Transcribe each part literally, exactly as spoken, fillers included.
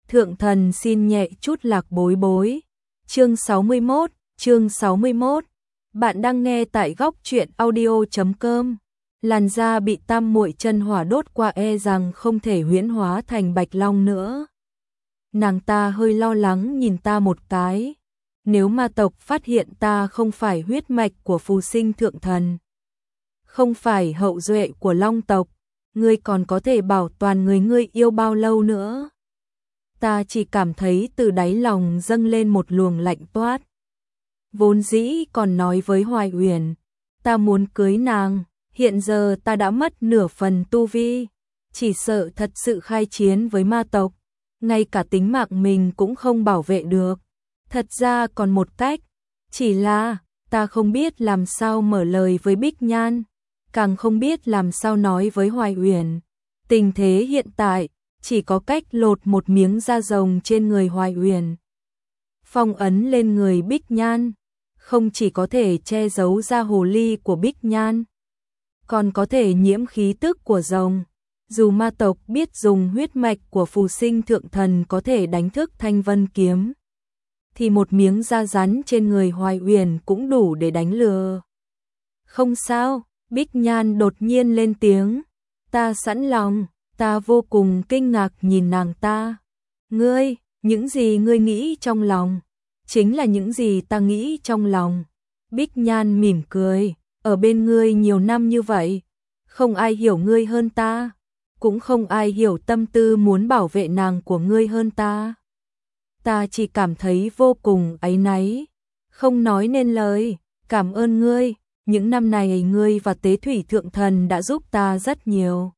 Thượng thần xin nhẹ chút lạc bối bối. Chương sáu mươi mốt, chương sáu mươi mốt. Bạn đang nghe tại góc truyện audio chấm com. Làn da bị tam muội chân hỏa đốt qua e rằng không thể huyễn hóa thành bạch long nữa. Nàng ta hơi lo lắng nhìn ta một cái. Nếu ma tộc phát hiện ta không phải huyết mạch của phù sinh thượng thần, không phải hậu duệ của long tộc, ngươi còn có thể bảo toàn người ngươi yêu bao lâu nữa? Ta chỉ cảm thấy từ đáy lòng dâng lên một luồng lạnh toát. Vốn dĩ còn nói với Hoài Uyển, ta muốn cưới nàng, hiện giờ ta đã mất nửa phần tu vi, chỉ sợ thật sự khai chiến với ma tộc, ngay cả tính mạng mình cũng không bảo vệ được. Thật ra còn một cách, chỉ là ta không biết làm sao mở lời với Bích Nhan, càng không biết làm sao nói với Hoài Uyển. Tình thế hiện tại chỉ có cách lột một miếng da rồng trên người Hoài Uyển, phong ấn lên người Bích Nhan, không chỉ có thể che giấu da hồ ly của Bích Nhan, còn có thể nhiễm khí tức của rồng. Dù ma tộc biết dùng huyết mạch của phù sinh thượng thần có thể đánh thức Thanh Vân kiếm, thì một miếng da rắn trên người Hoài Uyển cũng đủ để đánh lừa. Không sao, Bích Nhan đột nhiên lên tiếng. Ta sẵn lòng. Ta vô cùng kinh ngạc nhìn nàng ta. Ngươi, những gì ngươi nghĩ trong lòng, chính là những gì ta nghĩ trong lòng. Bích Nhan mỉm cười. Ở bên ngươi nhiều năm như vậy, không ai hiểu ngươi hơn ta, cũng không ai hiểu tâm tư muốn bảo vệ nàng của ngươi hơn ta. Ta chỉ cảm thấy vô cùng áy náy, không nói nên lời. Cảm ơn ngươi, những năm này ngươi và Tế Thủy Thượng Thần đã giúp ta rất nhiều.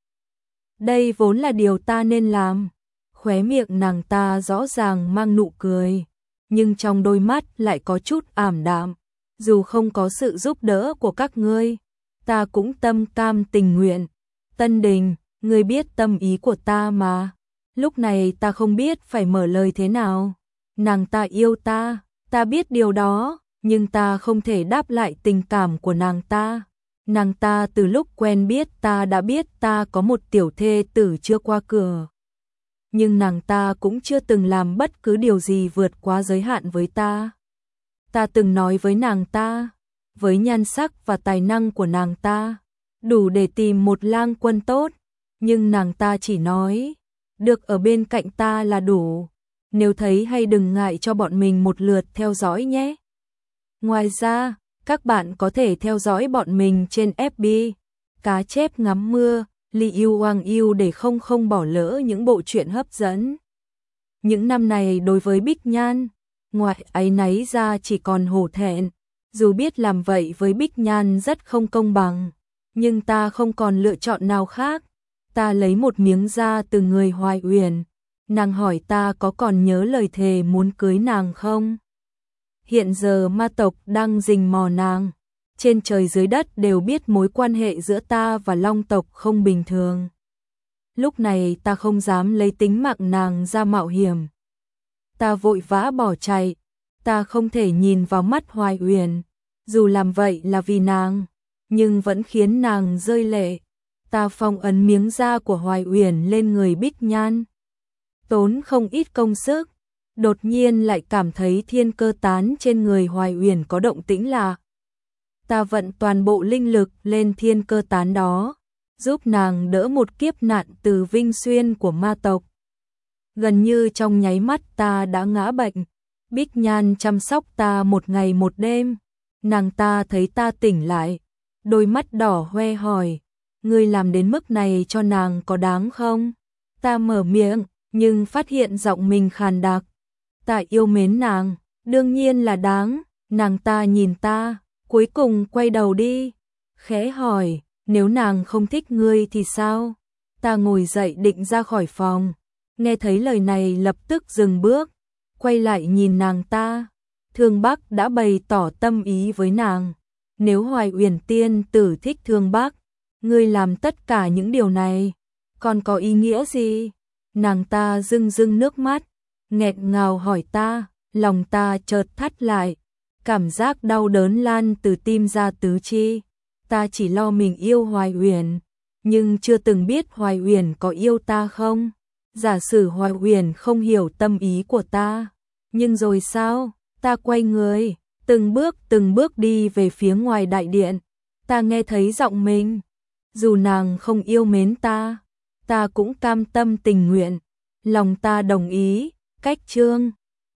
Đây vốn là điều ta nên làm. Khóe miệng nàng ta rõ ràng mang nụ cười, nhưng trong đôi mắt lại có chút ảm đạm. Dù không có sự giúp đỡ của các ngươi, ta cũng tâm cam tình nguyện. Tân Đình, ngươi biết tâm ý của ta mà. Lúc này ta không biết phải mở lời thế nào. Nàng ta yêu ta, ta biết điều đó, nhưng ta không thể đáp lại tình cảm của nàng ta. Nàng ta từ lúc quen biết ta đã biết ta có một tiểu thê tử chưa qua cửa. Nhưng nàng ta cũng chưa từng làm bất cứ điều gì vượt quá giới hạn với ta. Ta từng nói với nàng ta, với nhan sắc và tài năng của nàng ta, đủ để tìm một lang quân tốt. Nhưng nàng ta chỉ nói, được ở bên cạnh ta là đủ. Nếu thấy hay đừng ngại cho bọn mình một lượt theo dõi nhé. Ngoài ra, các bạn có thể theo dõi bọn mình trên ép bê, Cá Chép Ngắm Mưa, Li Yêu Hoàng Yêu để không không bỏ lỡ những bộ truyện hấp dẫn. Những năm này đối với Bích Nhan, ngoài áy náy ra chỉ còn hổ thẹn. Dù biết làm vậy với Bích Nhan rất không công bằng, nhưng ta không còn lựa chọn nào khác. Ta lấy một miếng da từ người Hoài Uyển. Nàng hỏi ta có còn nhớ lời thề muốn cưới nàng không? Hiện giờ ma tộc đang rình mò nàng. Trên trời dưới đất đều biết mối quan hệ giữa ta và long tộc không bình thường. Lúc này ta không dám lấy tính mạng nàng ra mạo hiểm. Ta vội vã bỏ chạy. Ta không thể nhìn vào mắt Hoài Uyển. Dù làm vậy là vì nàng, nhưng vẫn khiến nàng rơi lệ. Ta phong ấn miếng da của Hoài Uyển lên người Bích Nhan, tốn không ít công sức. Đột nhiên lại cảm thấy thiên cơ tán trên người Hoài Uyển có động tĩnh lạ. Ta vận toàn bộ linh lực lên thiên cơ tán đó, giúp nàng đỡ một kiếp nạn từ Vinh Xuyên của ma tộc. Gần như trong nháy mắt ta đã ngã bệnh. Bích Nhan chăm sóc ta một ngày một đêm. Nàng ta thấy ta tỉnh lại, đôi mắt đỏ hoe hỏi, ngươi làm đến mức này cho nàng có đáng không? Ta mở miệng, nhưng phát hiện giọng mình khàn đặc. Ta yêu mến nàng, đương nhiên là đáng. Nàng ta nhìn ta, cuối cùng quay đầu đi, khẽ hỏi, nếu nàng không thích ngươi thì sao? Ta ngồi dậy định ra khỏi phòng, nghe thấy lời này lập tức dừng bước, quay lại nhìn nàng ta. Thương Bắc đã bày tỏ tâm ý với nàng. Nếu Hoài Uyển tiên tử thích Thương Bắc, ngươi làm tất cả những điều này, còn có ý nghĩa gì? Nàng ta rưng rưng nước mắt, nghẹn ngào hỏi ta. Lòng ta chợt thắt lại, cảm giác đau đớn lan từ tim ra tứ chi. Ta chỉ lo mình yêu Hoài Uyển, nhưng chưa từng biết Hoài Uyển có yêu ta không. Giả sử Hoài Huyền không hiểu tâm ý của ta, nhưng rồi sao? Ta quay người, từng bước từng bước đi về phía ngoài đại điện. Ta nghe thấy giọng mình, dù nàng không yêu mến ta, ta cũng cam tâm tình nguyện. Lòng ta đồng ý, cách chương